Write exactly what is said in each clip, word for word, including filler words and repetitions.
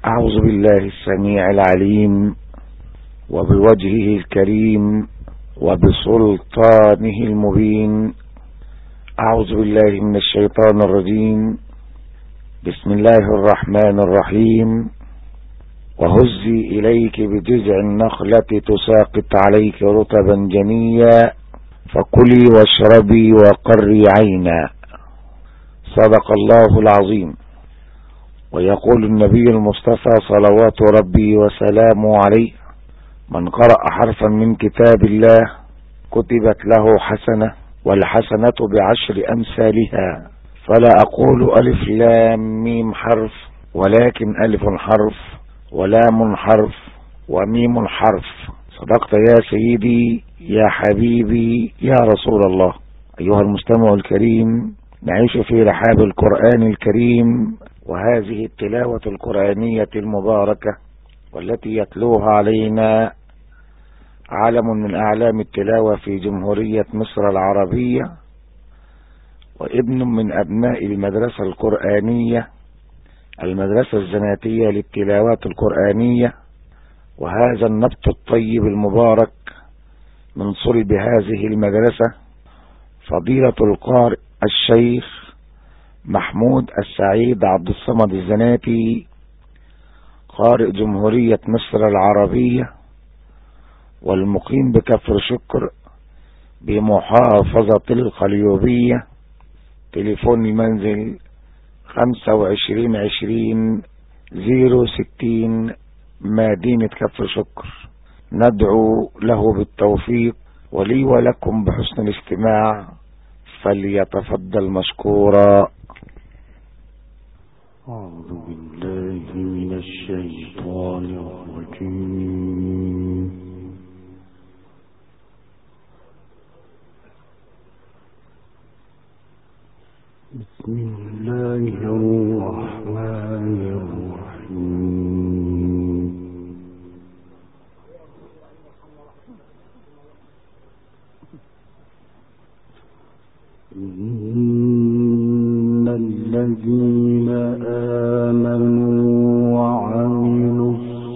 أعوذ بالله السميع العليم وبوجهه الكريم وبسلطانه المبين. أعوذ بالله من الشيطان الرجيم. بسم الله الرحمن الرحيم. وهزي إليك بجذع النخلة تساقط عليك رطبا جنيا فكلي واشربي وقري عينا. صدق الله العظيم. ويقول النبي المصطفى صلوات ربي وسلامه عليه: من قرأ حرفا من كتاب الله كتبت له حسنة والحسنة بعشر أمثالها، فلا أقول ألف لام ميم حرف، ولكن ألف حرف ولام حرف وميم حرف. صدقت يا سيدي يا حبيبي يا رسول الله. أيها المستمع الكريم، نعيش في رحاب القرآن الكريم، وهذه التلاوة القرآنية المباركة والتي يتلوها علينا علم من أعلام التلاوة في جمهورية مصر العربية، وابن من أبناء المدرسة القرآنية المدرسة الزناتية للتلاوات القرآنية. وهذا النبت الطيب المبارك من صلب هذه المدرسة فضيلة القارئ الشيخ محمود السعيد عبد الصمد الزناتي، قارئ جمهورية مصر العربية والمقيم بكفر شكر بمحافظة القليوبية. تليفون المنزل خمسة وعشرين عشرين زيرو ستين مدينة كفر شكر. ندعو له بالتوفيق ولي ولكم بحسن الاستماع، فليتفضل مشكورا. أعوذ بالله من الشيطان الرجيم. بسم الله الرحمن الرحيم. إن الذين آمنوا وعملوا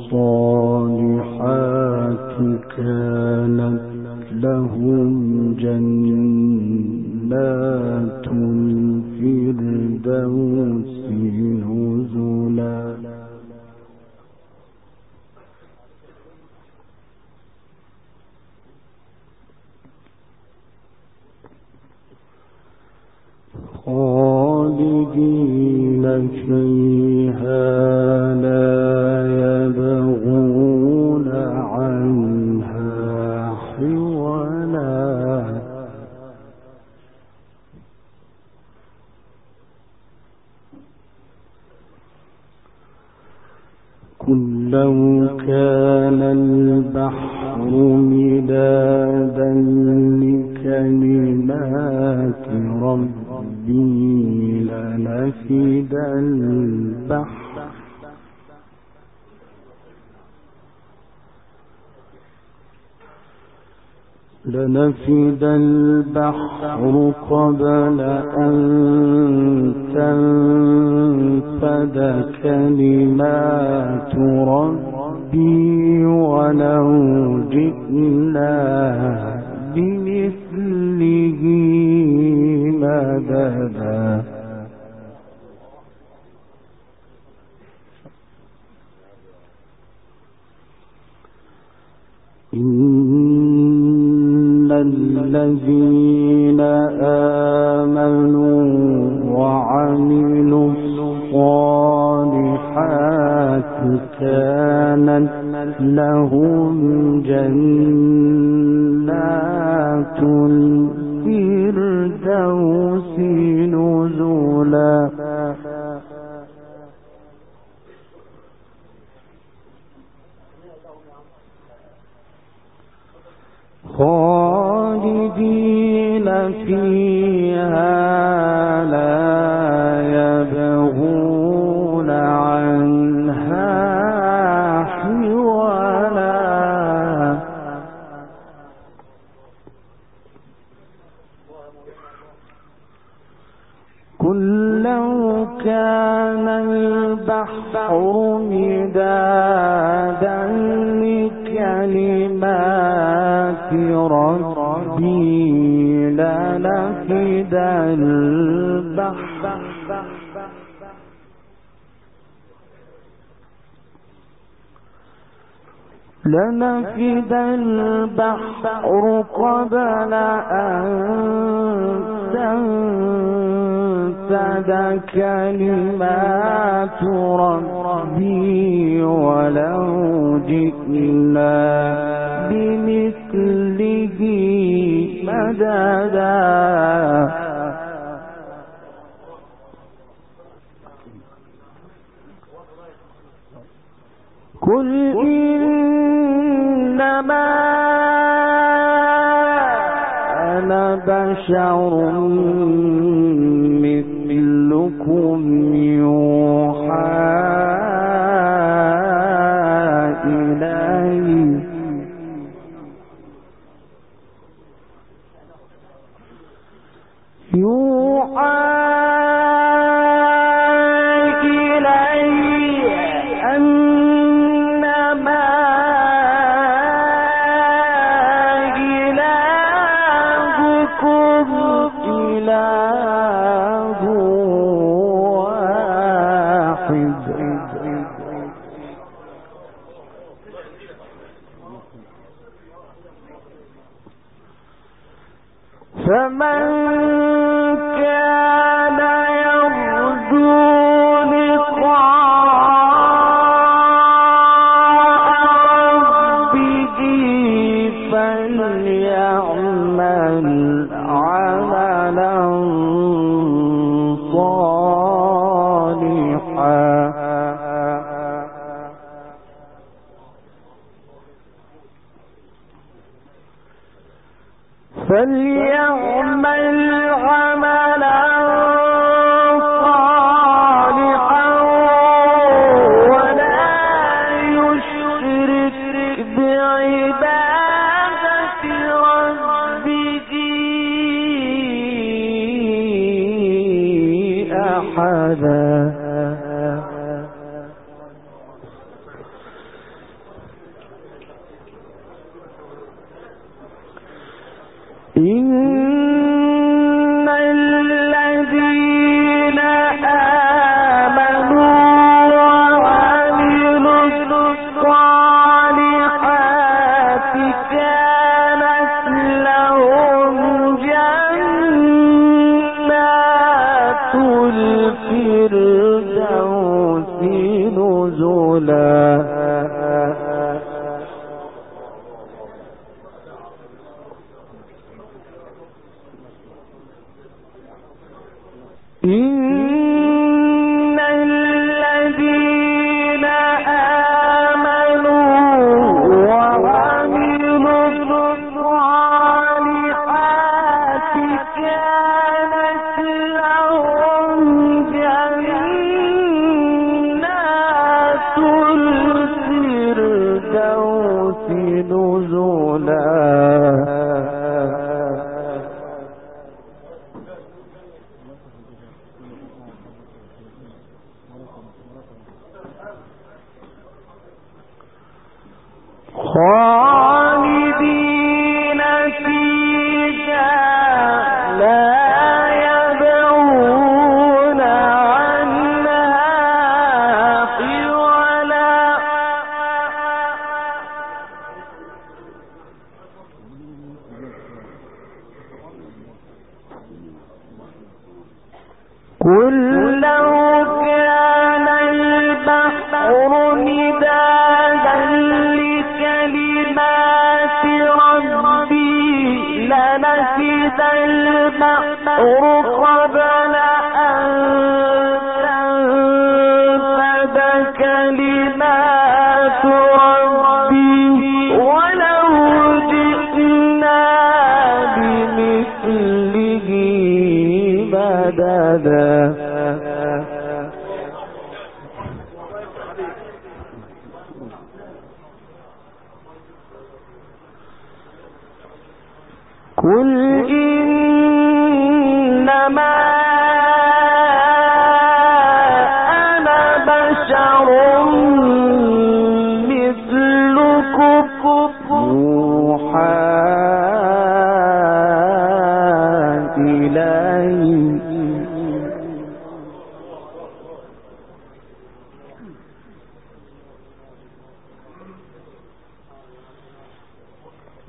الصالحات كانت لهم جنات الفردوس نزلا. خالدين فيها لا يبغون عنها حولا. قل لو كان البحر مدادا لكلمات ربي لنفد البحر لنفد البحر قبل أن تنفد كلمات ربي ولو جئنا بمثله مددا. إن الذين آمنوا وعملوا الصالحات كانت لهم جنات الفردوس نزلا. خالدين فيها لا يبغون عنها حولا. قل لو كان البحر البحر مدادا لكلمات ربي لنفد البحر لنفد البحر قبل أن تنفد كلمات ربي ولو جئنا بمثله مددا. قل إنما أنا بشر مثلكم يوحى إلي يوحى فمن كان يرجو لقاء ربه فليعمل عملا صالحا فليعمل عملا صالحا ولا يشرك بعبادة ربه أحدا. إن الذين آمنوا وعملوا الصالحات كانت لهم جنات الفردوس نزلا. إن الذين آمنوا وعملوا الصالحات كانت لهم جنات الفردوس نزلا. خالدين فيها لا يبغون عنها حولا. قل لو كان البحر مدادا لكلمات ربي لنفد البحر قبل أن تنفد كلمات ربي ولو جئنا بمثله مددا. قل إنما أنا بشر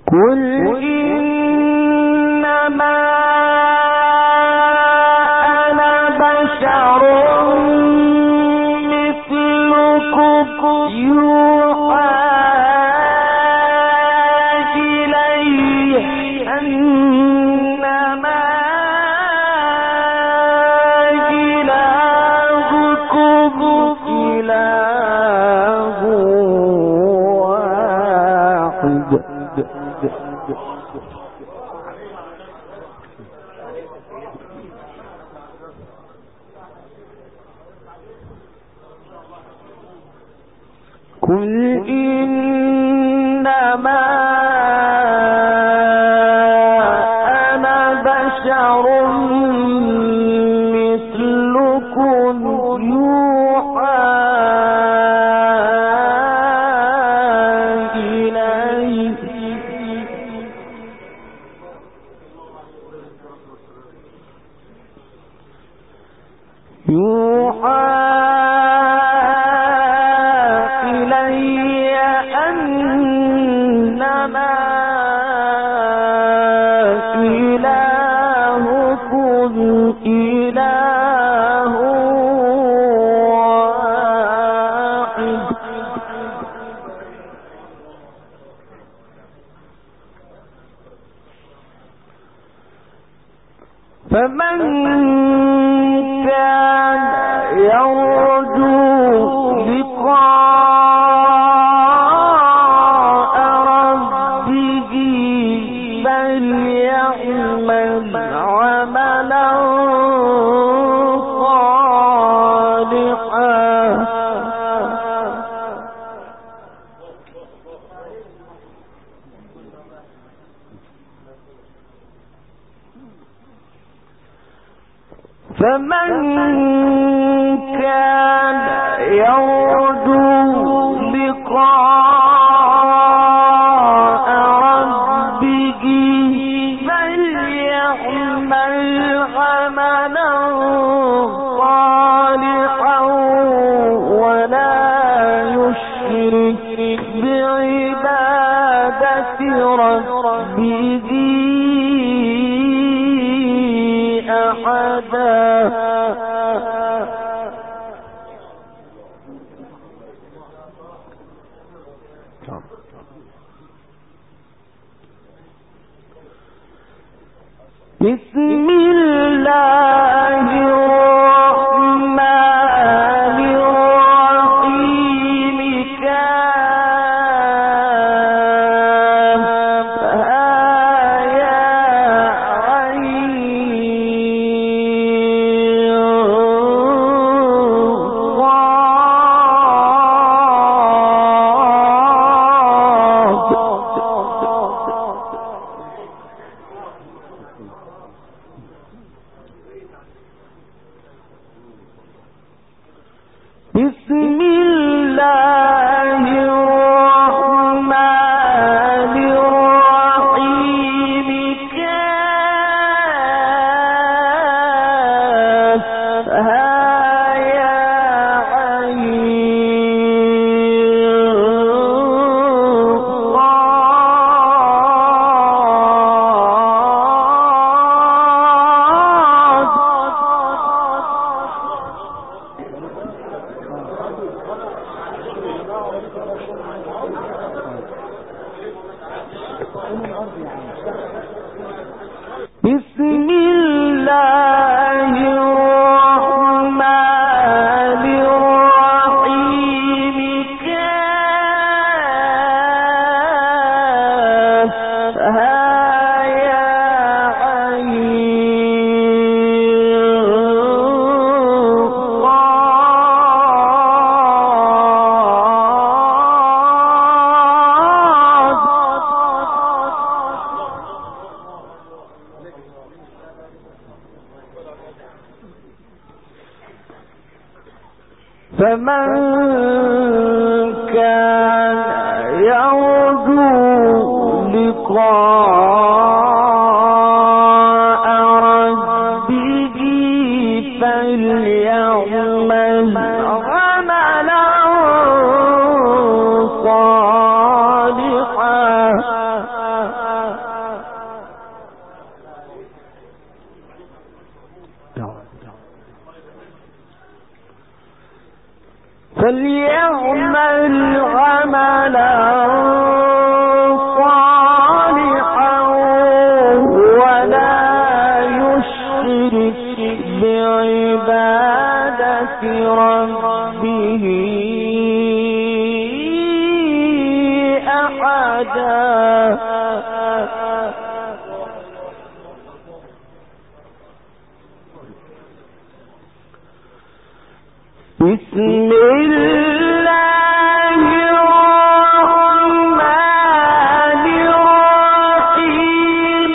قل إنما أنا بشر مثلكم يوحى إلي أنما إلهكم إله واحد. قل إنما أنا بشر مثلكم يوحى إلي يوحى فمن كان يرجو لقاء ربه فليعمل عملا صالحا فمن كان يرجو لقاء ربه فليعمل عملا صالحا ولا يشرك بعبادة ربه أحدا. بسم الله الرحمن الرحيم كافها يا عين بسم الله الرحمن الرحيم كافها يا بسم الله الرحمن الرحيم كافها يا فمن كان يرجو لقاء ربه فليعمل عملا صالحا فليعمل عملا صالحا ولا يشرك بعبادة ربه أحدا. بسم الله الرحمن الرحيم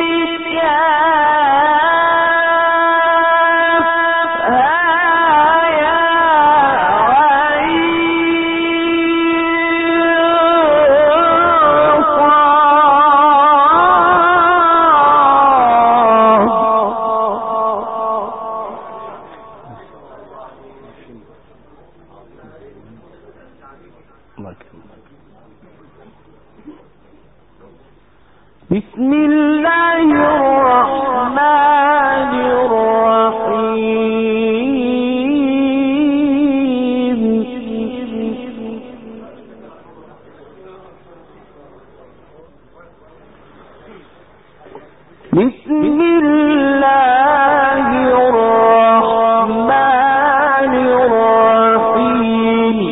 كافها يا بسم الله الرحمن الرحيم بسم الله الرحمن الرحيم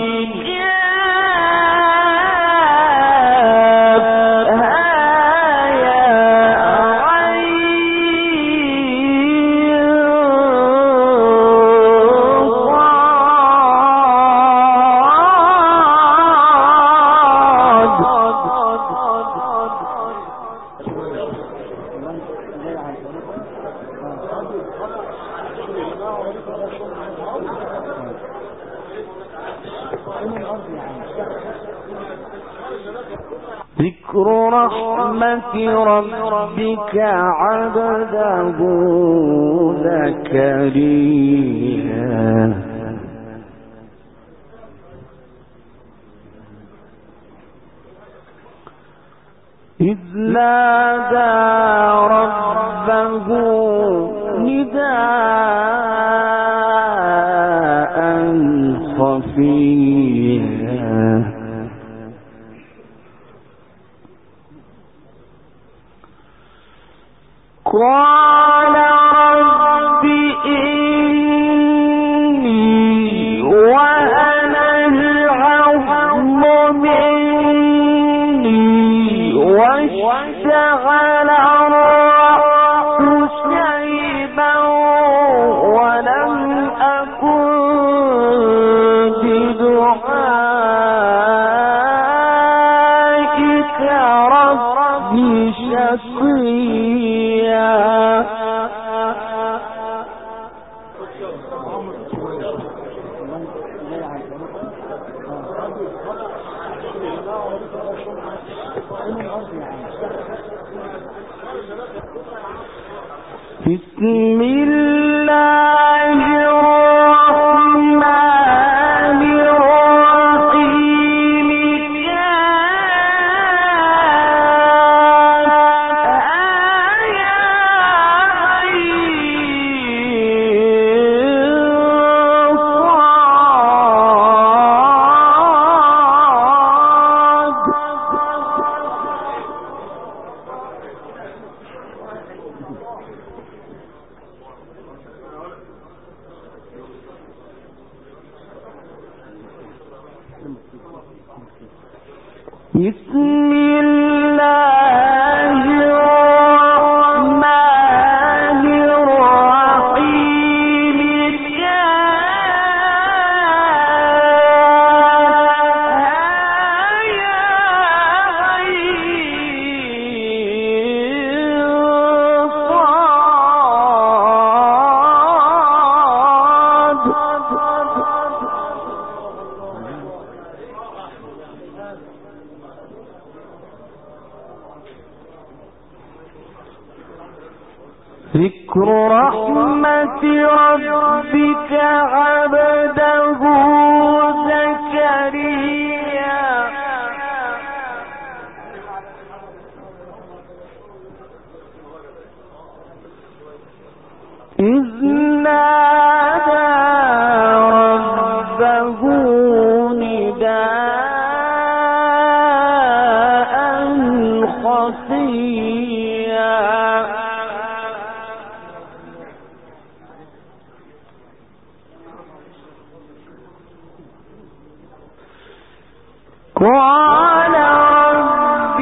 ذكر رحمة ربك عبده زكريا إذ نادى ربه نداء خفيا قال رب إني وهن العظم مني واشتعل الرأس شيبا ولم أكن بدعائك رب شقيا. بسم الله الرحمن الرحيم بسم الله الرحمن الرحيم ذكر رحمة ربك عبده زكريا إذ نادى ربه قال رب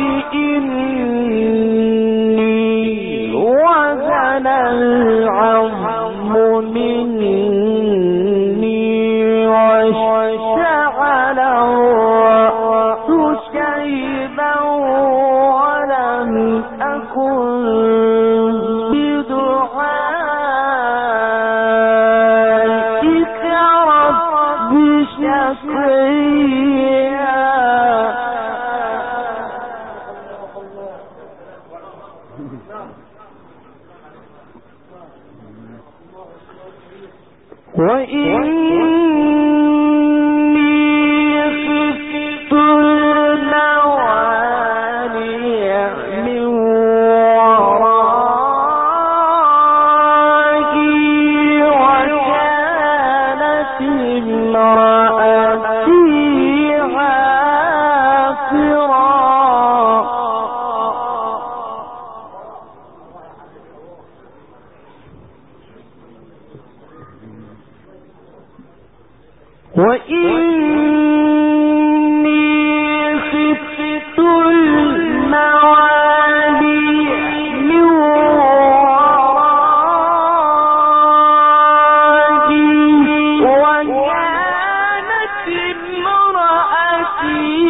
إني وهن العظم مني واشتعل الرأس شيبا ولم أكن بدعائك رب شقيا. وإني خفت الموالي من ورائي وكانت امرأتي عاقرا. وإني خفت الموالي من ورائي وكانت امرأتي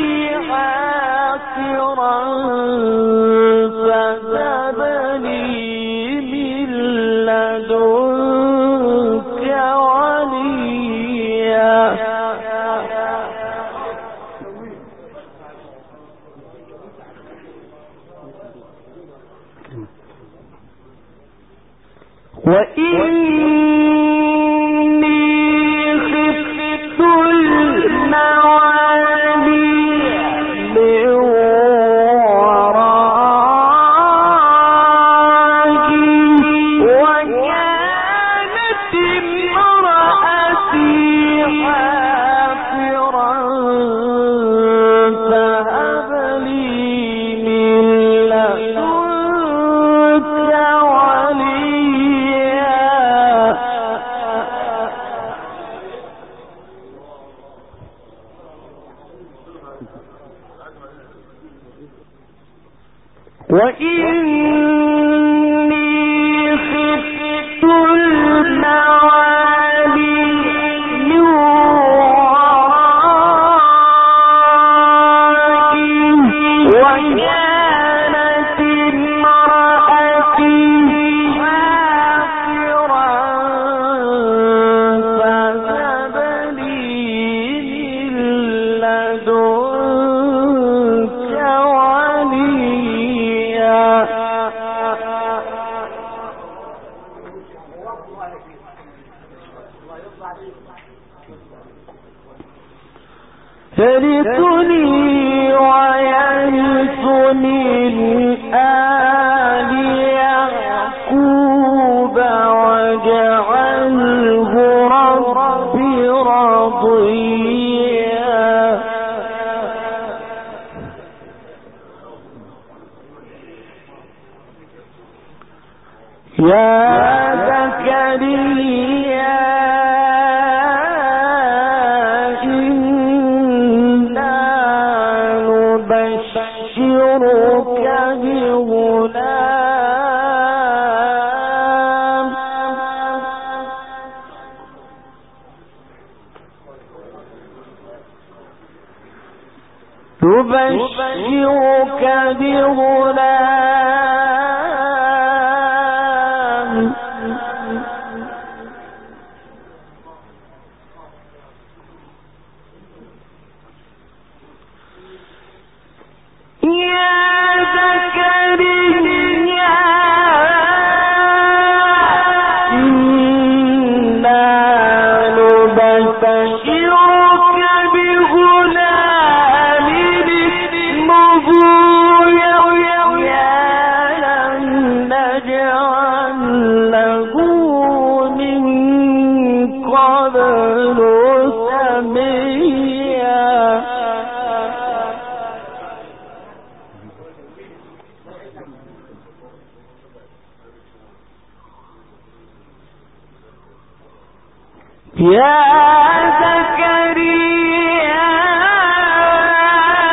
عاقرا فهب لي من لدنك وليا. وإني خفت الموالي من ورائي وكانت امرأتي عاقرا فهب لي من لدنك وليا. وإني خفت الموالي من ورائي وكانت امرأتي عاقرا فهب لي من لدنك وليا. يرثني ويرث من آل يعقوب واجعله رب رضيا. يا زكريا إنا نبشرك بغلام نبشرك بغلام يا زكريا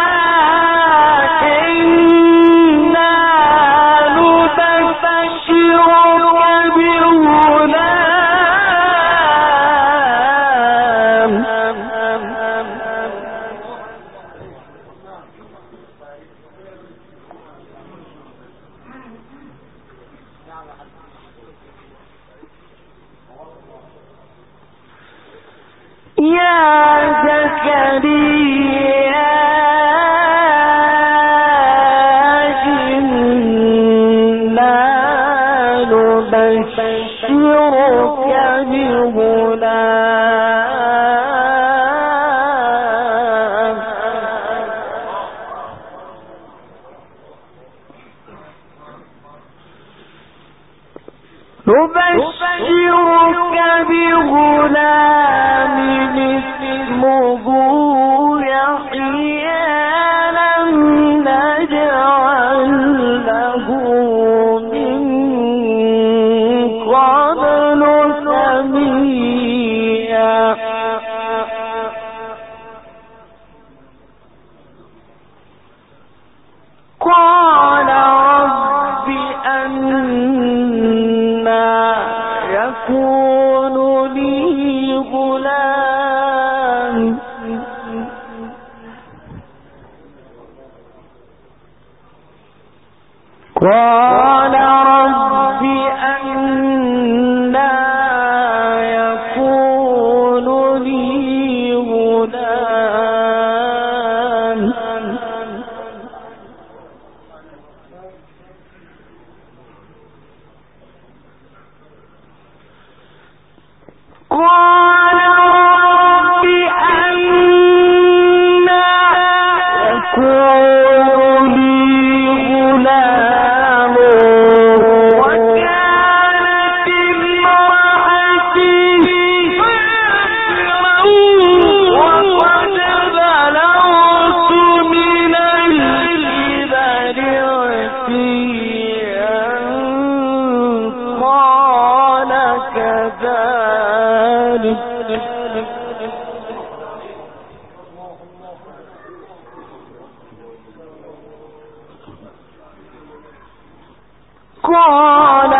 قال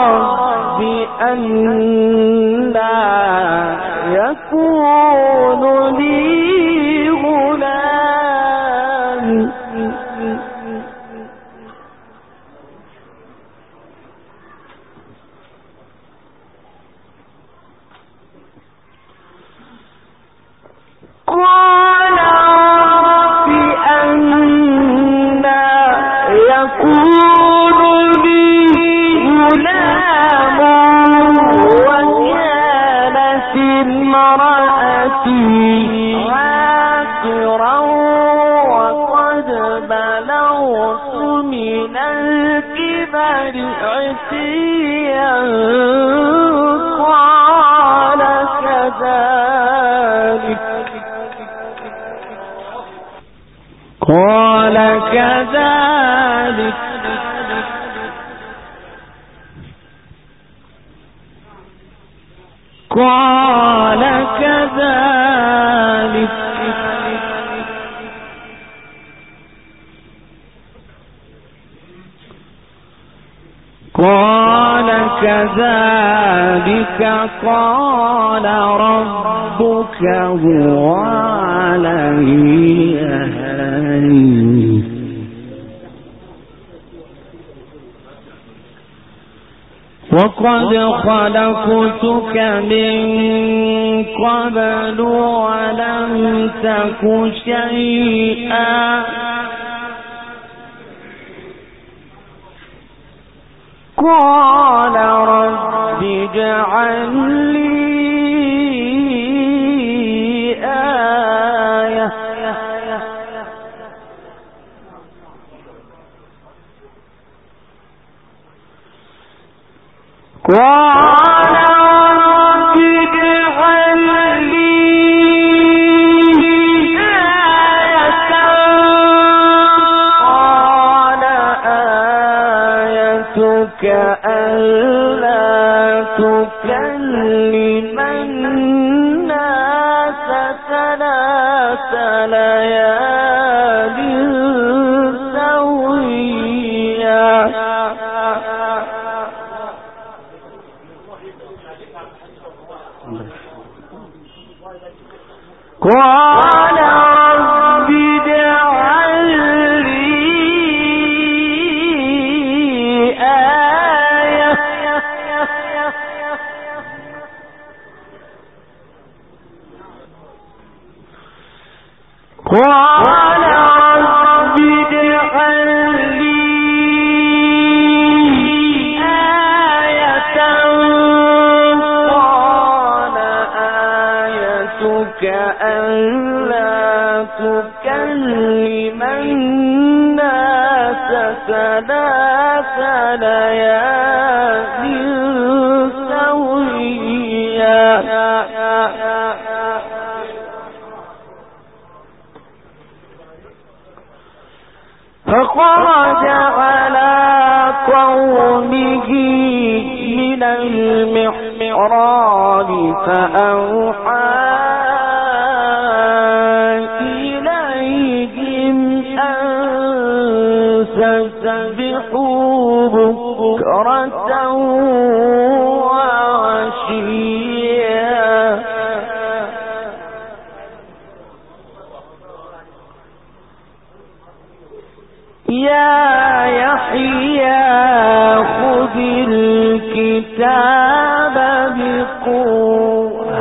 رب أنى يكون لي غلام قال رب أنى يكون امرأتي عاقرا وقد بلغت من الكبر عتيا قال كذلك قال كذلك قال كذلك قال كذلك قال ربك هو علي هين وقد خلقتك من قبل ولم تك شيئا قال رب اجعل لي آية قال رب اجعل لي آية قال آيتك ألا تكلم الناس ثلاث ليال سويا قال رب اجعل لي آية قال رب اجعل لي آية قال آيتك ألا تكلم الناس ثلاث ليال سويا. فخرج على قومه من المحراب فأوحى إليهم أن سبحوا بكرة وعشيا. يا يحيى خذ الكتاب بقوة.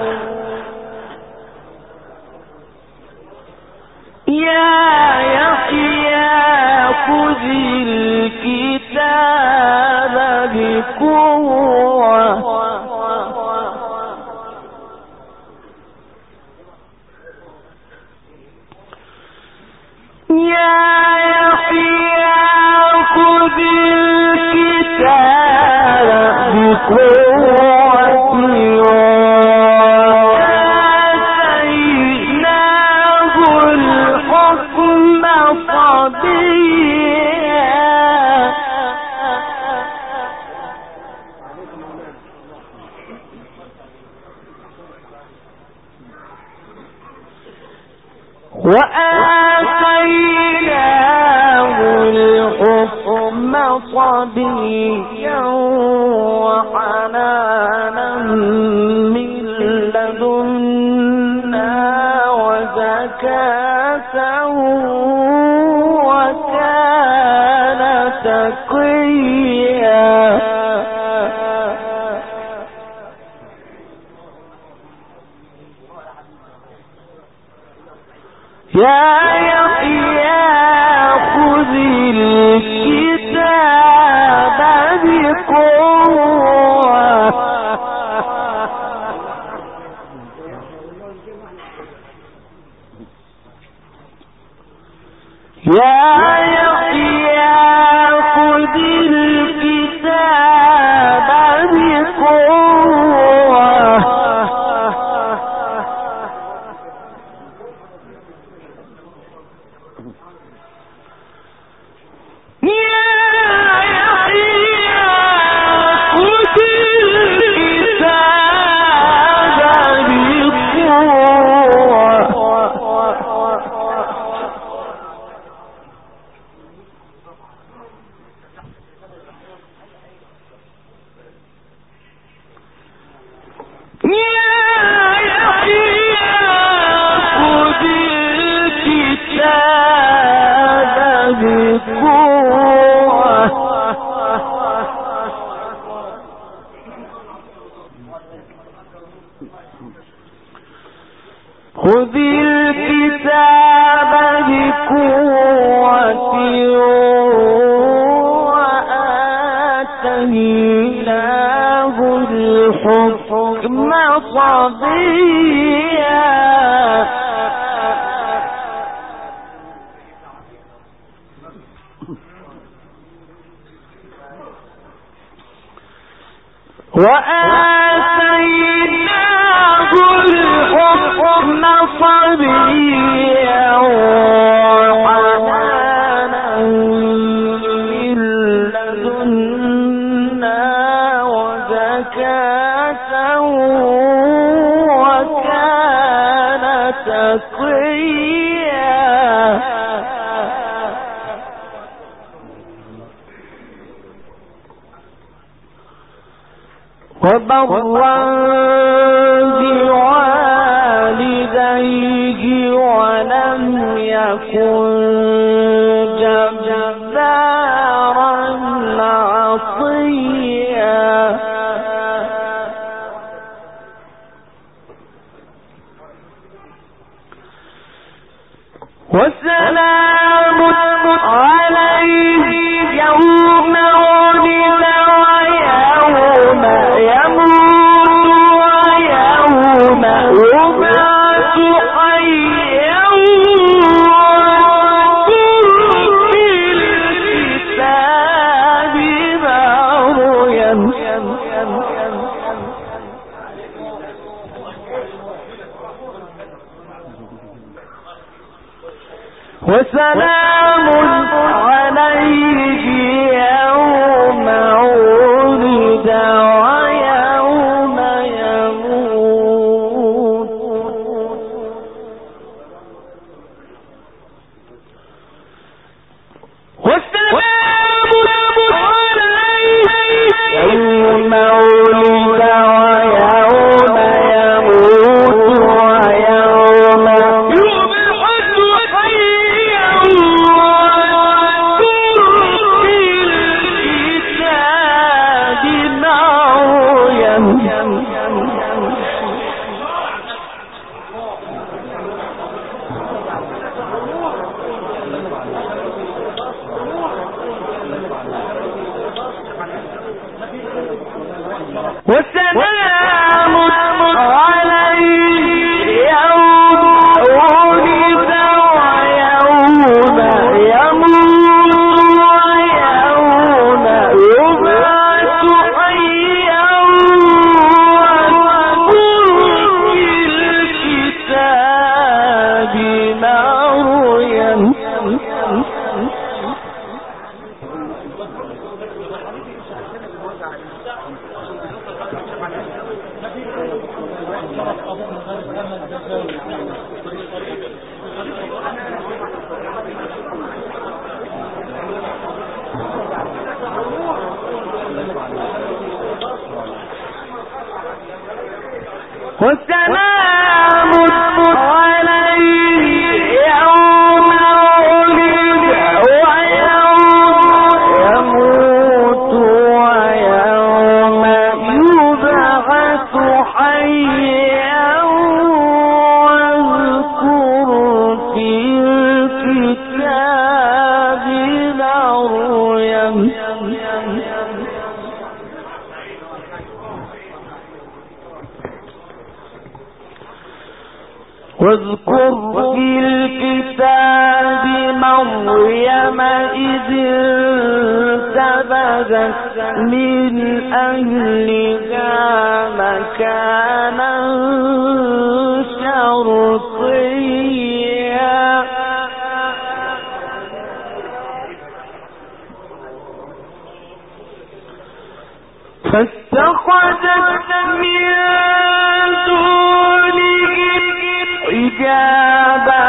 يا يحيى خذ الكتاب بقوة. يا وآتيناه الحكم صبيا وحنانا من لدنا وزكاة وكان تقيا. يا يحيى خذ الكتاب بقوة. يا يحيى خذ الكتاب بقوة. خذ الكتاب بقوة وآتيناه الحكم صبيا. وآتيناه الحكم صبيا وحنانا من لدنا وزكاة وكان تقيا. وبرا بوالديه ولم يكن جبارا عصيا. وسلام عليه يوم ولد ويوم يموت ويوم يبعث حيا واذكر في الكتاب مريم وسلام عليه يوم ولد ويوم يموت وسلام عليه يوم ولد ويوم يموت ويوم يبعث حيا واذكر في الكتاب مريم وسلام عليه يوم ولد ويوم يموت ويوم يبعث حيا واذكر في الكتاب مريم وسلام عليه يوم ولد ويوم يموت ويوم يبعث حيا واذكر في الكتاب مريم واذكر في الكتاب مريم إذ انتبذت من أهلها مكانا شرقيا فاتخذت من دونهم حجابا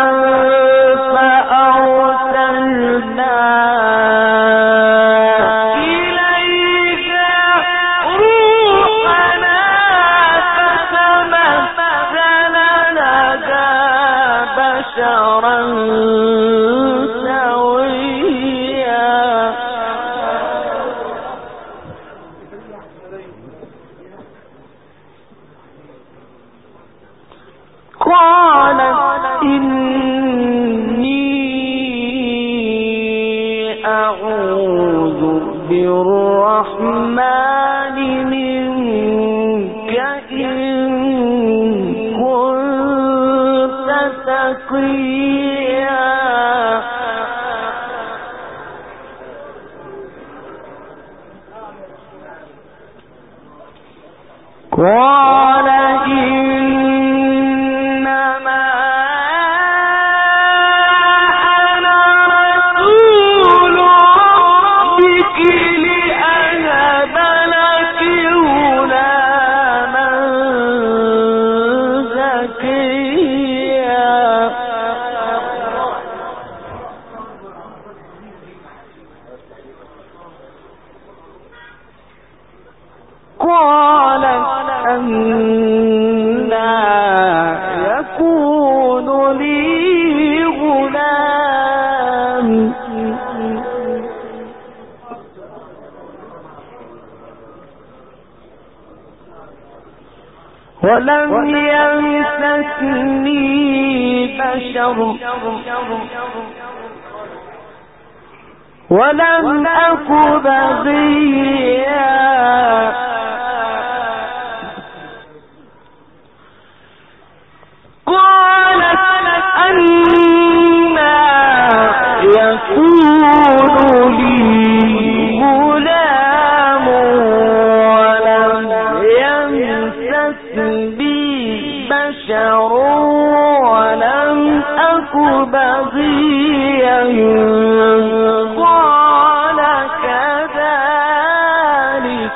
فأرسلنا إليها روحنا فتمثل لها بشرا سويا قالت إني أعوذ بالرحمن منك إن كنت تقيا قال إنما أنا رسول ربك لأهب لك غلاما زكيا قالت أن ولم يمسسني بشر ولم أك بغيا قالت أنى يكون لي غلام ولم يمسسني بشر ولم أك بغيا قال كذلك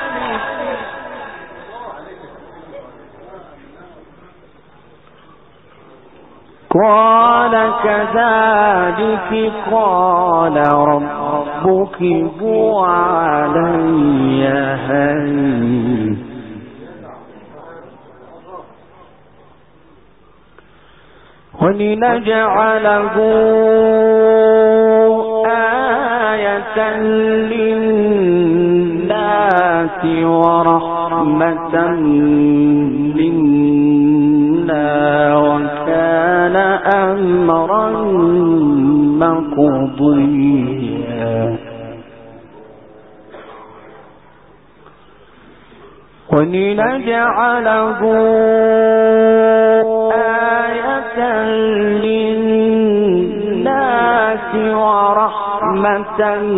قال كذلك قال ربك هو علي هين ولنجعله آية للناس ورحمة منا وكان أمرا مقضيا ولنجعله آية للناس ورحمة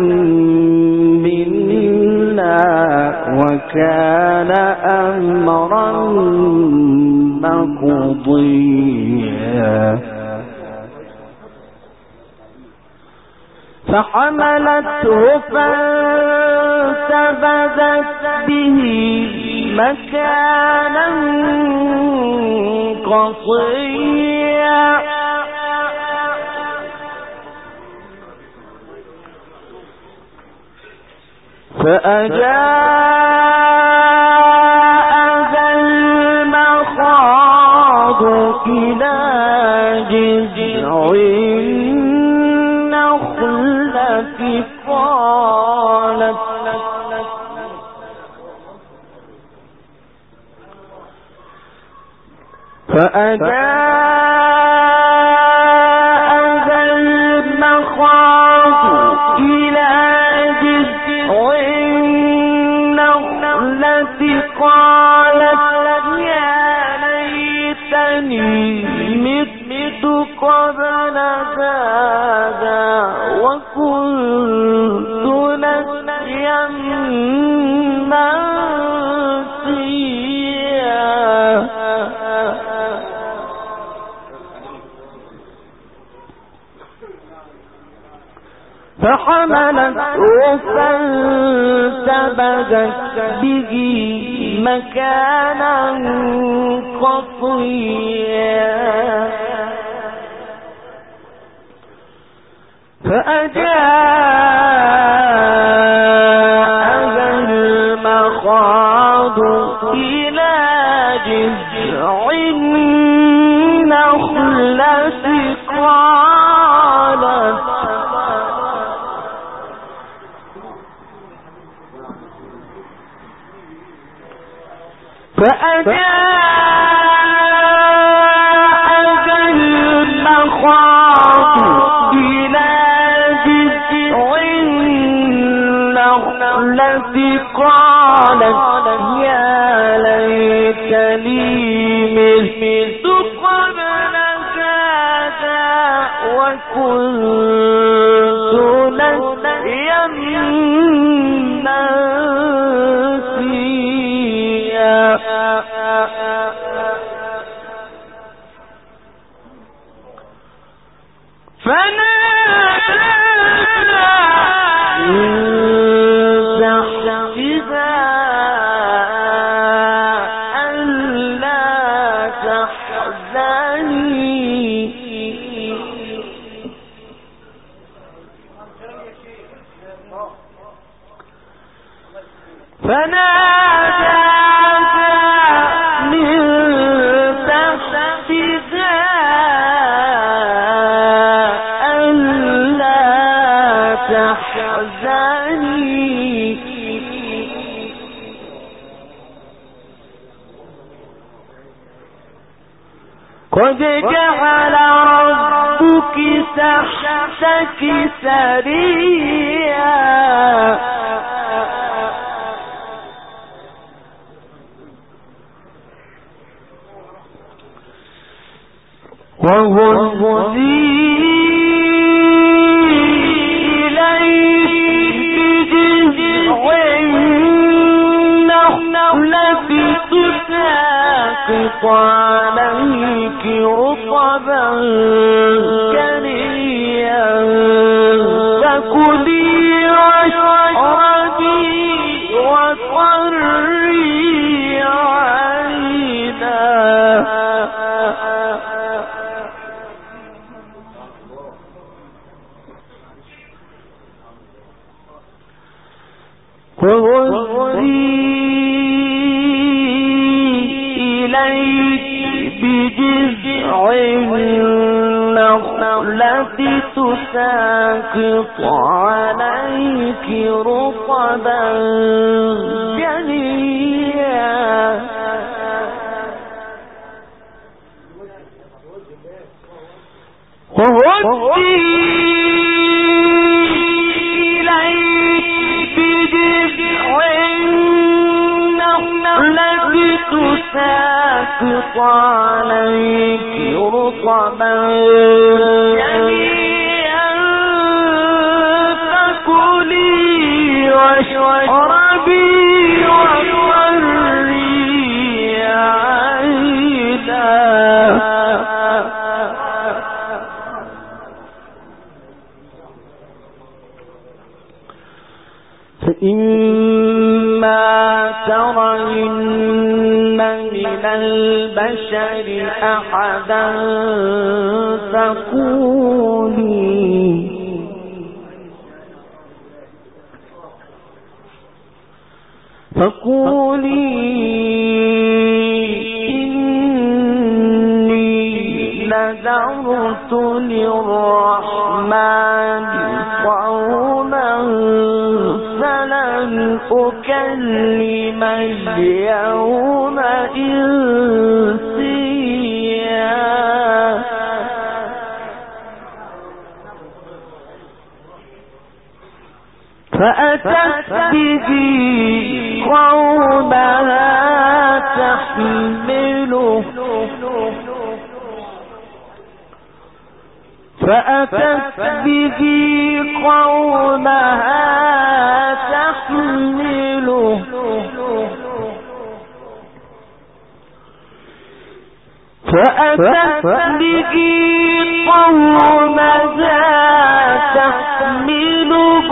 منا وكان أمرا مقضيا فحملته فانتبذت به مكانا قصيا فأجاءها المخاض إلى جذع النخلة قالت فأجاءها المخاض إلى جذع النخلة قالت يا ليتني مت قبل هذا وكنت نسيا فحملته فانتبذت به مكانا قصيا فأجاءها المخاض إلى جذع النخلة قالت فأجاءها المخاض إلى جذع النخلة قالت يا ليت لي مثل قبل هذا وكنت نسيا فناداها من تحتها ألا تحزني تحتك سريا وهزي إليك بجذع النخلة تساقط عليك رطبا جنيا فكلي واشربي وقري عينا وهزي إليك بجذع النخلة تساقط عليك رطبا جنيا وهزي تساقط عليك رطبا جنيا فكلي واشربي وقري عينا فإما ترين من البشر أحدا فقولي فقولي إني نذرت للرحمن صوما فلن أكلم اليوم إنسيا فأتت به قومها تحمله فأتت به قومها تحمله فأتت به قومها تحمله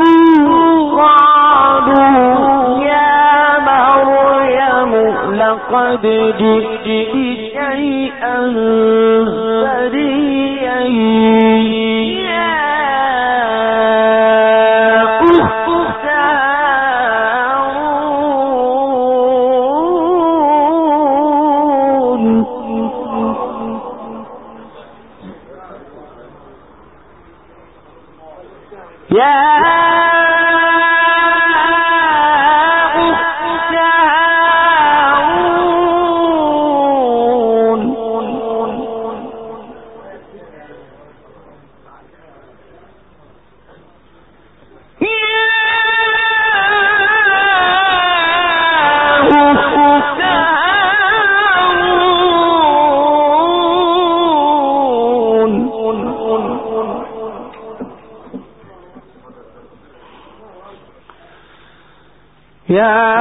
قالوا يا مريم لقد جئت شيئا فريا يا أخت هارون يا يا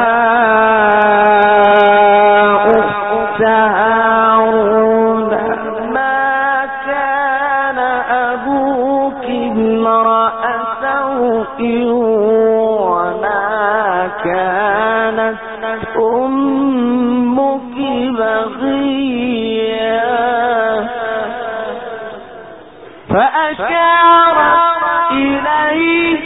أخت هارون ما كان أبوك امرأ سوء وما كانت أمك بغيا فأشارت إليه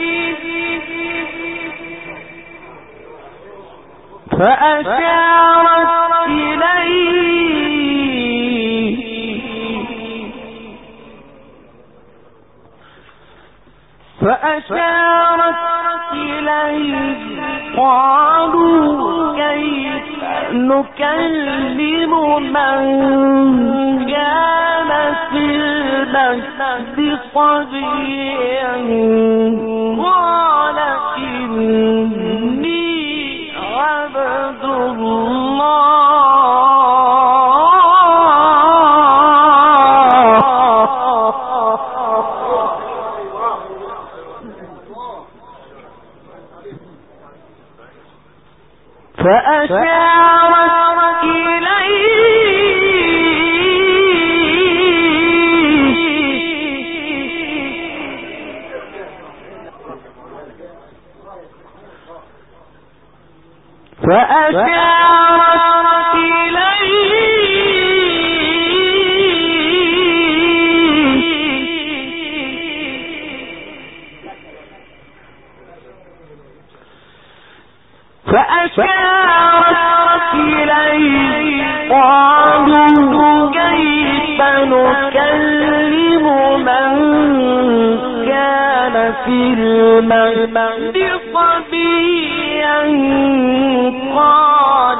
فأشارت إليه فأشارت إليه قالوا كيف نكلم من كان في المهد صبيا قال إني عبد فأشارت إليه فأشارت إليه فأشارت إليه قالوا كيف نكلم من كان في المهد صبيا قال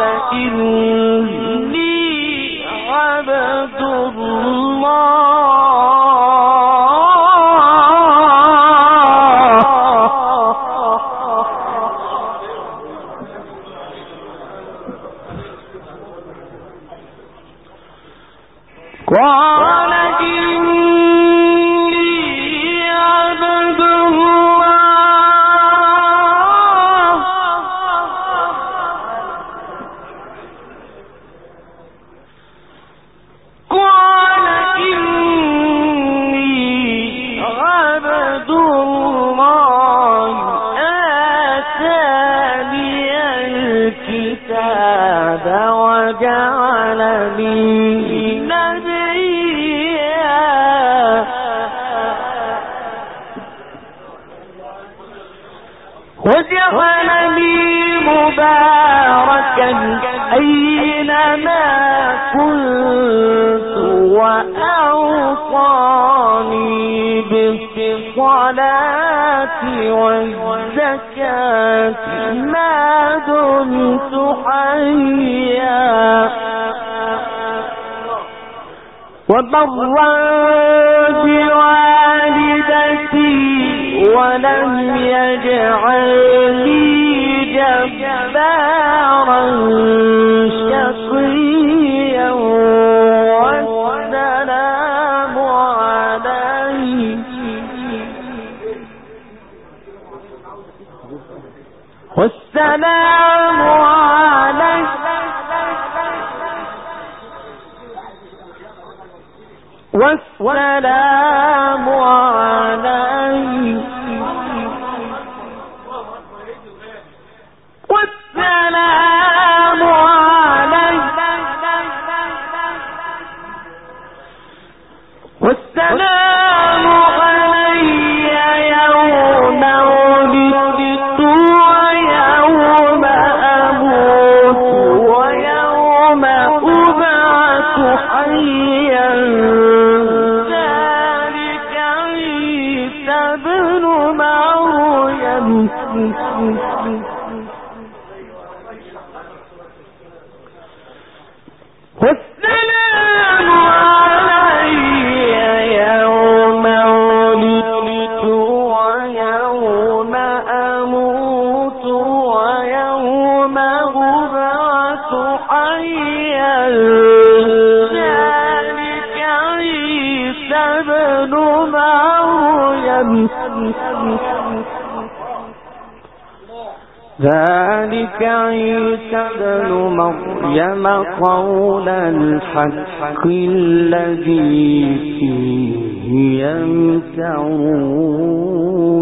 إني عبد قال إني عبد الله قال إني عبد الله آتاني الكتاب وجعلني وجعلني مباركا أينما كنت وأوصاني بالصلاة والزكاة ما دمت حيا وبرا بوالدتي ولم يجعلني جبارا شقيا والسلام عليه والسلام عليه والسلام عليه والسلام عليه والسلام علي يوم ولدت ويوم أموت ويوم أبعث حيا ذلك عيسى ابن مريم والسلام علي يوم ولدت ويوم أموت ويوم أبعث حيا ذلك عيسى ابن مريم ذلك عيسى ابن مريم قول الحق الذي فيه يمترون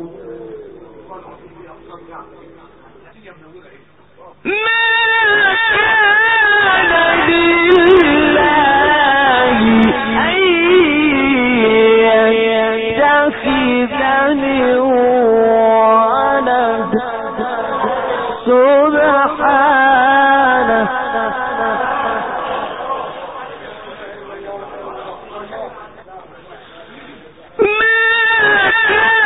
ما كان لله أن يتخذ من ولد سبحانه ما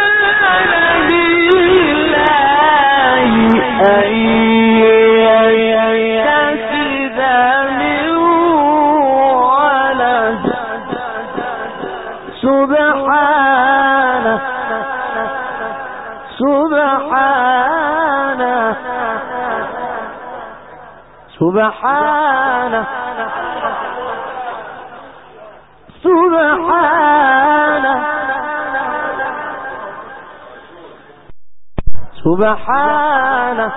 سبحانه سبحانه سبحانه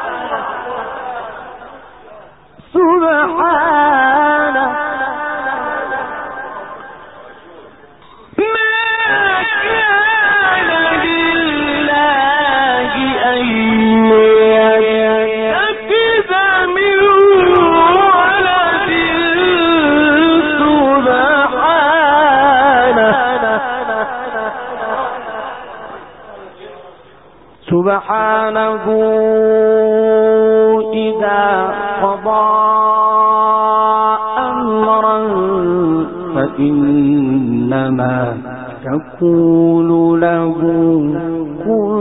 سبحانه سبحانه إذا قضى أمرا فإنما تقول له كن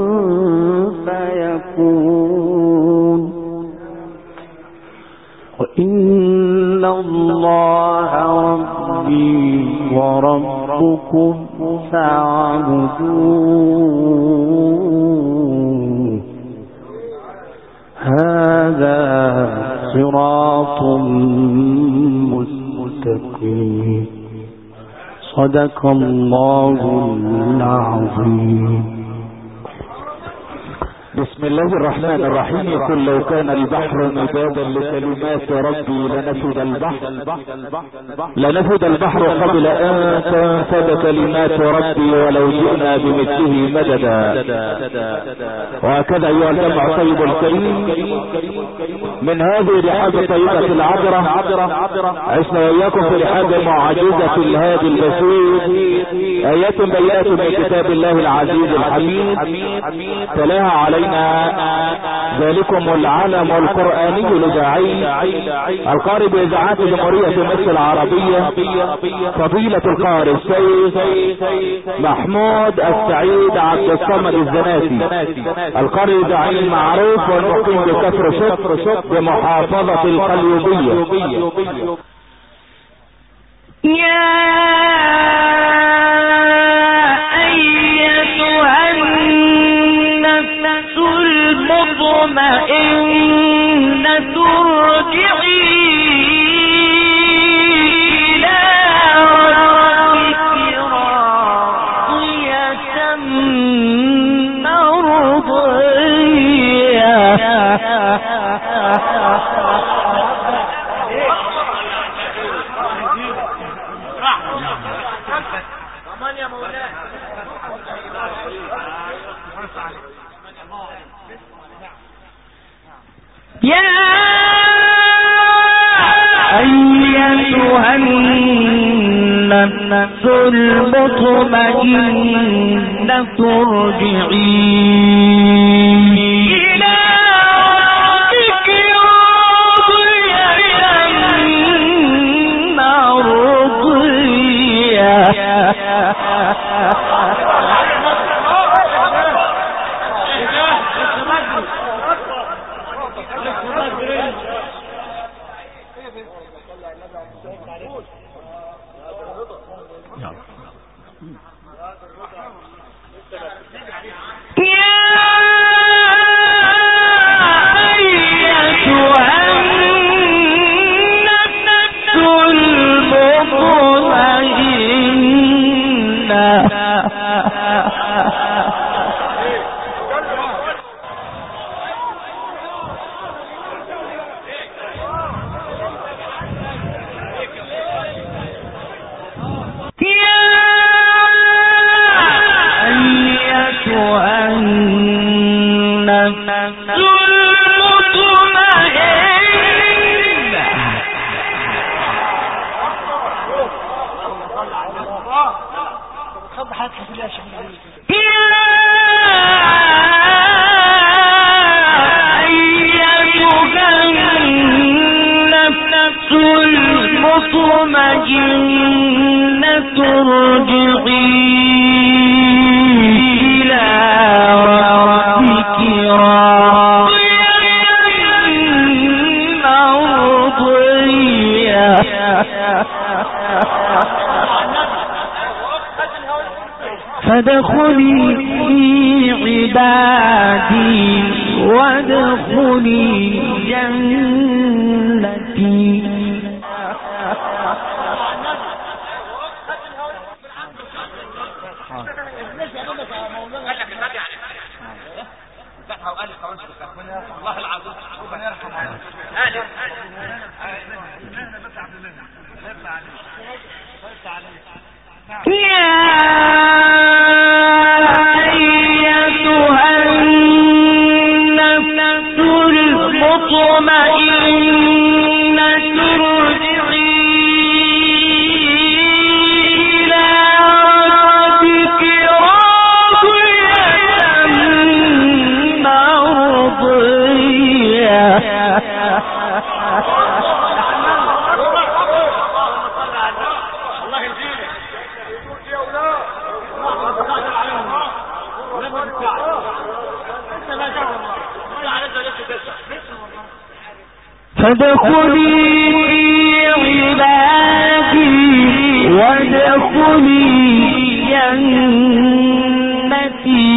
فيكون وإن الله ربي وربكم فاعبدوه هذا صراط مستقيم صدق الله العظيم. بسم الله الرحمن الرحيم. قل لو كان البحر مدادا لكلمات ربي لنفد البحر لنفد البحر قبل ان تنفد كلمات ربي ولو جئنا بمثله مددا. وهكذا ايها الجمع الطيب الكريم، من هذه رحاب طيبة العبرة عشنا واياكم في رحاب معجزة الهادي البشير، ايات بينات من كتاب الله العزيز الحميد تلاها علينا ذلكم العالم القرآني لداعي القارئ بإذاعات جمهورية مصر العربية فضيلة القارئ السيد محمود السعيد عبد الصمد الزناتي، القارئ الإذاعي المعروف والمقيم بكفر شك بمحافظة القليوبية. يا مطمئنة ارجعي إلى ربك راضية يا أيتها النفس المطمئنة ارجعي إلى ربك راضية فادخلي في عبادي وادخلي جنتي. فادخلي في عبادي وادخلي جنتي.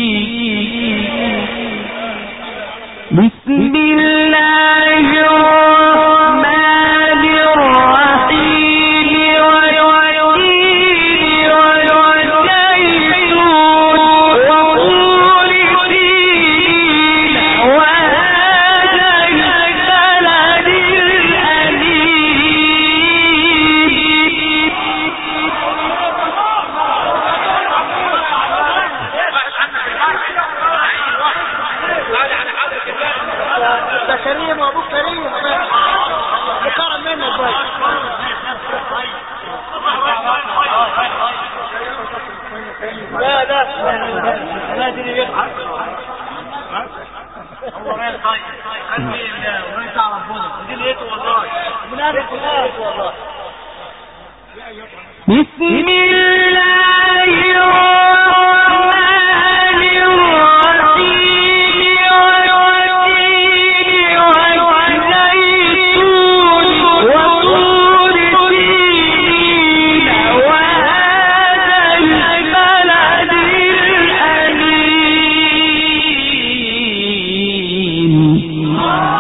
بسم الله الرحمن الرحيم. والتين والزيتون وطور سينين وهذا البلد ده كريم وابوك كريم بكرم منك بقى. لا لا لا دي يضحك هو غير طيب خلي وين تعرف بودك دي لقيته والله من هذا كله والله. بسم الله الرحمن الرحيم. والتين والزيتون وطور سينين وهذا البلد الأمين.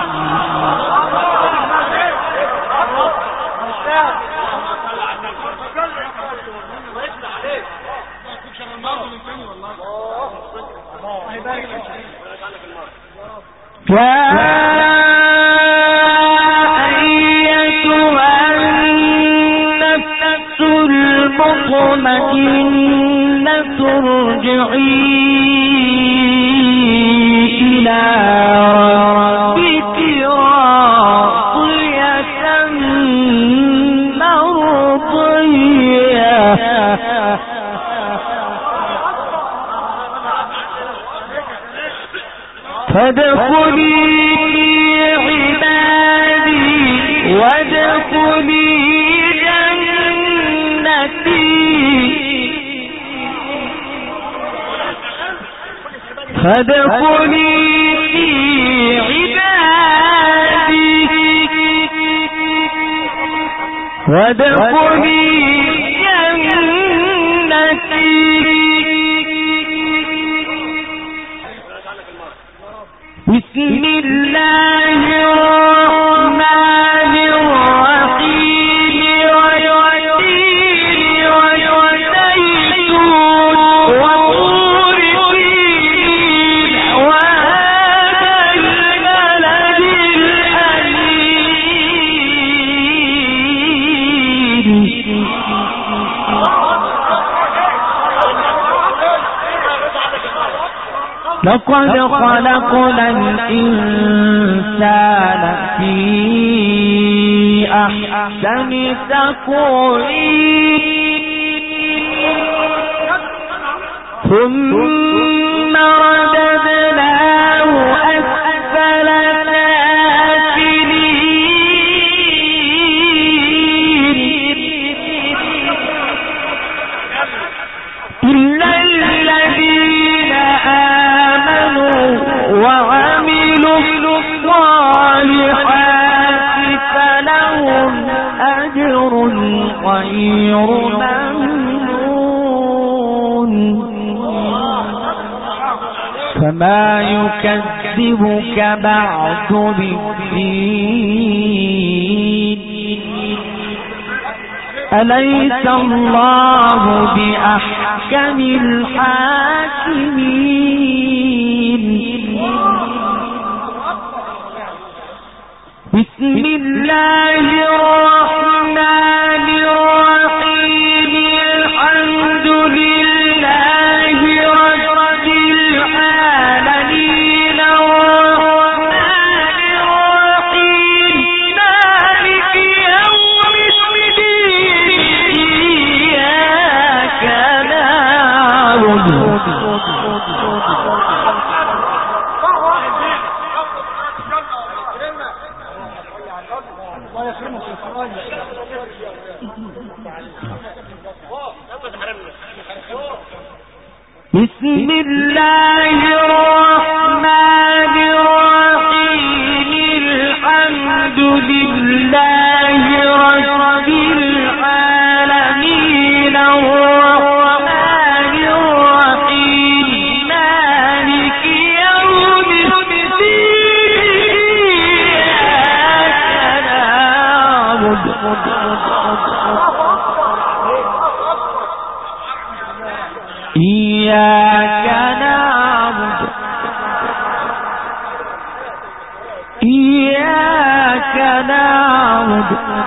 يا أيتها النفس المطمئنة ارجعي إلى ربك راضية مرضية. فادخلي في عبادي وادخلي جنتي. فادخلي في عبادي وادخلي جنتي. بسم الله الرحمن الرحيم. والتين والزيتون وطور سينين وهذا البلد الأمين. لقد خلقنا الإنسان في أحسن تقويم ثم رددناه أسفل سافلين إلا الذين آمنوا وعملوا الصالحات فلهم أجر غير ممنون. فما يكذبك بعد بالدين أليس الله بأحكم الحاكمين بسم الله الرحمن الرحيم الحمد لله رب العالمين الرحمن الرحيم مالك يوم الدين إياك نعبد بسم الله الرحمن الرحيم الحمد لله رب العالمين الرحمن الرحيم مالك يوم الدين إياك نعبد إياك نعبد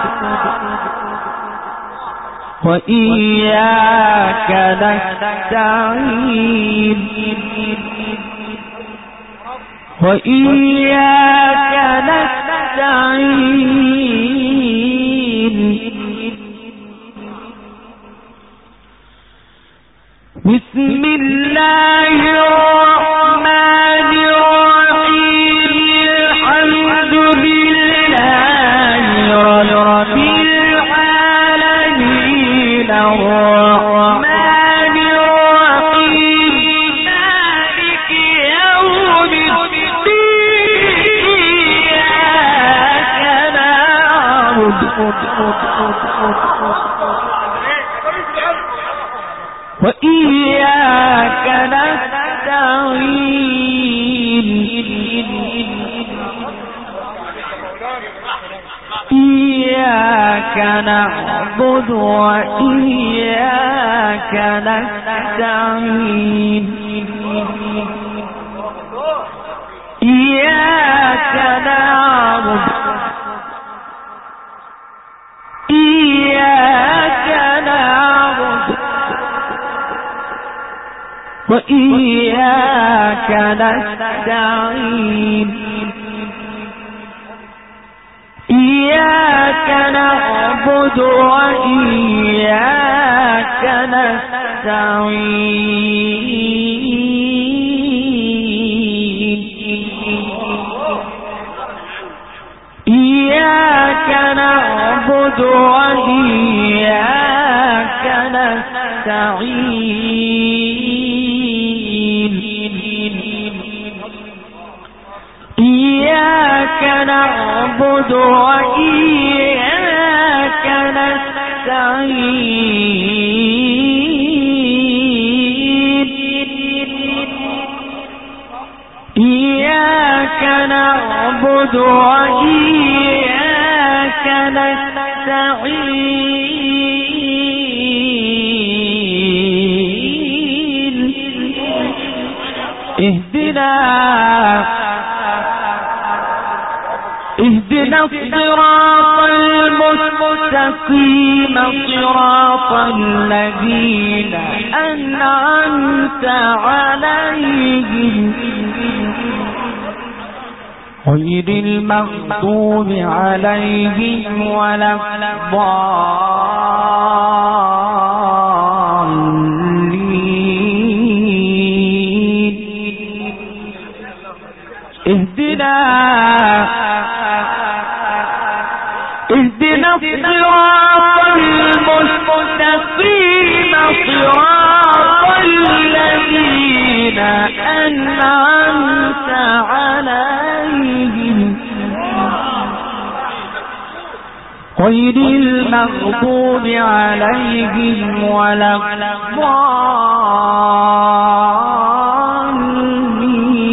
وإياك نستعين وإياك نستعين بسم الله الرحمن الرحيم الحمد لله رب العالمين الرحمن الرحيم مالك يوم الدين إياك نعبد وإياك نستعين إياك نعبد وإياك نستعين إياك نعبد إياك نعبد وإياك نستعين إياك نعبد وإياك نستعين إياك نعبد وإياك نستعين إياك نعبد وإياك نستعين إياك نعبد وإياك نستعين اهدنا اهدنا الصراط المستقيم صراط الذين أنعمت عليهم غير المغضوب عليهم ولا الضالين اهدنا اهدنا الصراط المستقيم صراط الذين أنعمت عليهم غير المغضوب عليهم ولا الضالين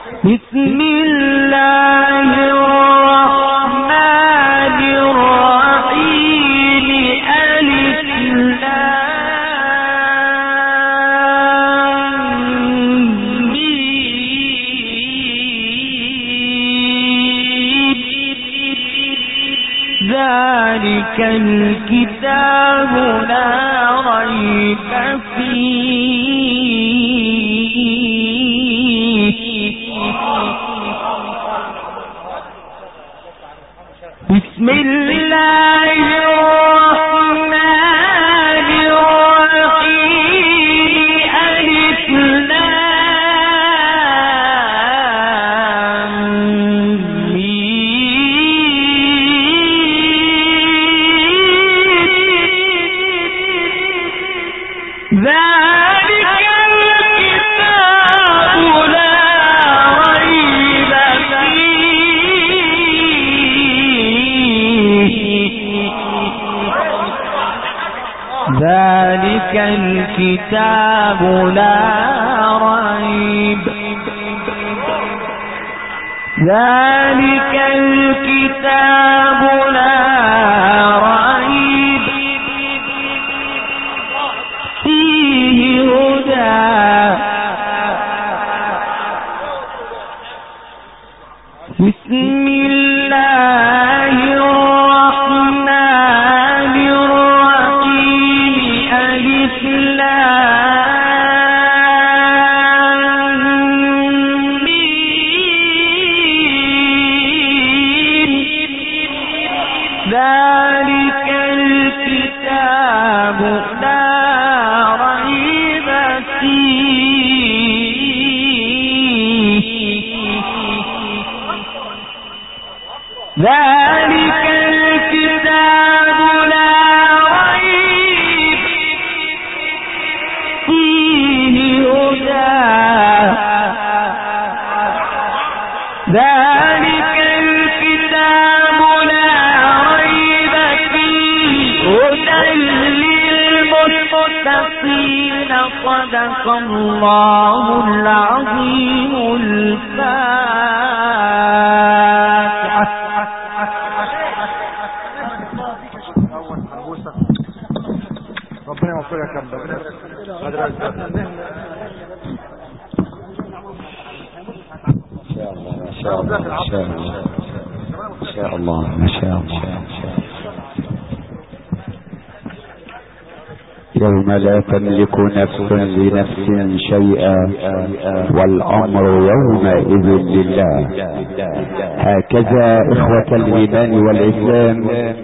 بسم الله الرحمن الرحيم ألف لام ميم ذلك الكتاب لا ريب فيه بسم الله الرحمن الرحيم ألف لام ميم ذلك الكتاب لا ريب ذلك الكتاب لا ريب ذلك الكتاب لا ريب فيه هدى بسم الله الرحمن الرحيم ألف لام ميم ذلك الكتاب لا ريب فيه ذلك الكتاب لا ريب فيه هدى ذلك الكتاب لا ريب فيه هدى للمتقين صدق الله العظيم الفاتحة. ربنا يوفقك يا كابتن. ما شاء الله ما شاء الله ما شاء الله. يوم لا تملك نفس لنفس شيئا والأمر يومئذ لله. هكذا إخوة الإيمان والإسلام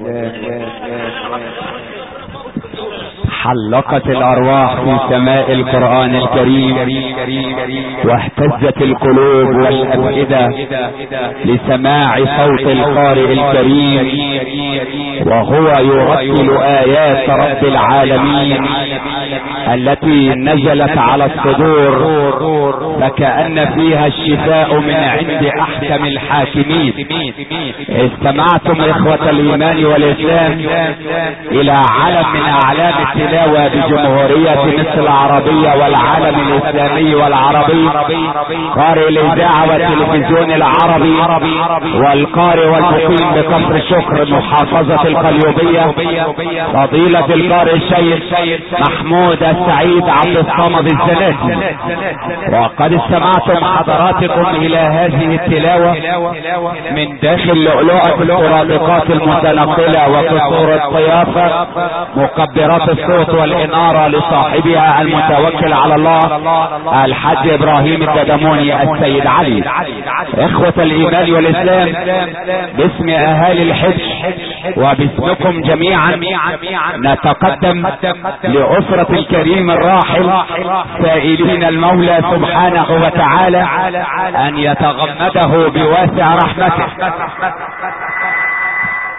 حلقت الأرواح في سماء القرآن الكريم واهتزت القلوب والأفئدة لسماع صوت القارئ الكريم وهو يرتل آيات رب العالمين التي نزلت على الصدور فكأن فيها الشفاء من عند أحكم الحاكمين. استمعتم إخوة الإيمان والإسلام إلى علم من أعلام التلاوة بجمهورية مصر العربية والعالم الإسلامي والعربي، قارئ الإذاعة والتلفزيون العربي والقارئ والمقيم بكفر شكر محافظة القليوبية فضيلة القارئ الشيخ محمود السعيد عبد الصمد الزناتي. وقد استمعتم حضراتكم إلى هذه التلاوة من داخل لؤلؤة الطرابقات المتنقلة وقصور الضيافة مكبرات الصوت والإنارة لصاحبها المتوكل على الله الحاج إبراهيم الددموني السيد علي. إخوة الإيمان والإسلام، باسم أهالي الحج وباسمكم جميعا نتقدم لأسرة الكريم الراحل سائلين المولى سبحانه وتعالى أن يتغمده بواسع رحمته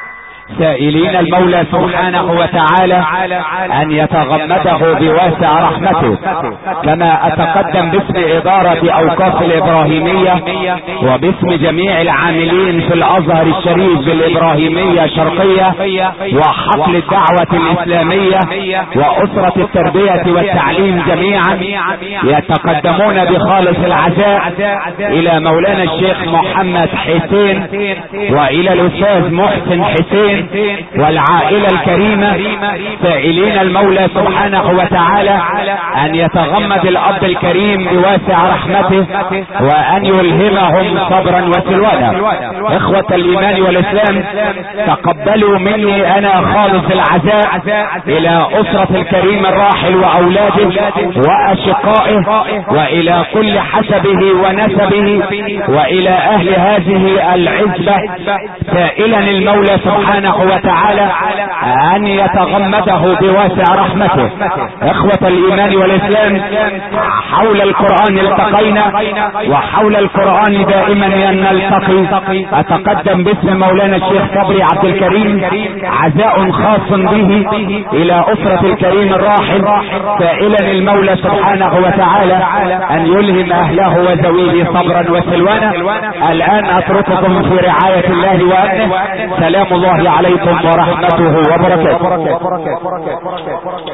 سائلين المولى سبحانه وتعالى ان يتغمده بواسع رحمته. كما اتقدم باسم ادارة اوقاف الابراهيمية وباسم جميع العاملين في الازهر الشريف بالابراهيمية الشرقية وحقل الدعوة الاسلامية واسرة التربية والتعليم جميعا، يتقدمون بخالص العزاء الى مولانا الشيخ محمد حسين والى الاستاذ محسن حسين والعائلة الكريمة، سائلين المولى سبحانه وتعالى ان يتغمد الاب الكريم بواسع رحمته وان يلهمهم صبرا وسلوانا. اخوة الايمان والاسلام، تقبلوا مني انا خالص العزاء الى اسرة الكريم الراحل واولاده واشقائه والى كل حسبه ونسبه والى اهل هذه العزبة، سائلا المولى سبحانه وتعالى ان يتغمده بواسع رحمته. اخوة الايمان والاسلام، حول القرآن التقينا وحول القرآن دائما نلتقي. اتقدم باسم مولانا الشيخ صبري عبد الكريم عزاء خاص به الى اسرة الكريم الراحل، سائلا المولى سبحانه وتعالى ان يلهم اهله وذويه صبرا وسلوانا. الان اترككم في رعاية الله وامنه. سلام الله عليكم ورحمته وبركاته.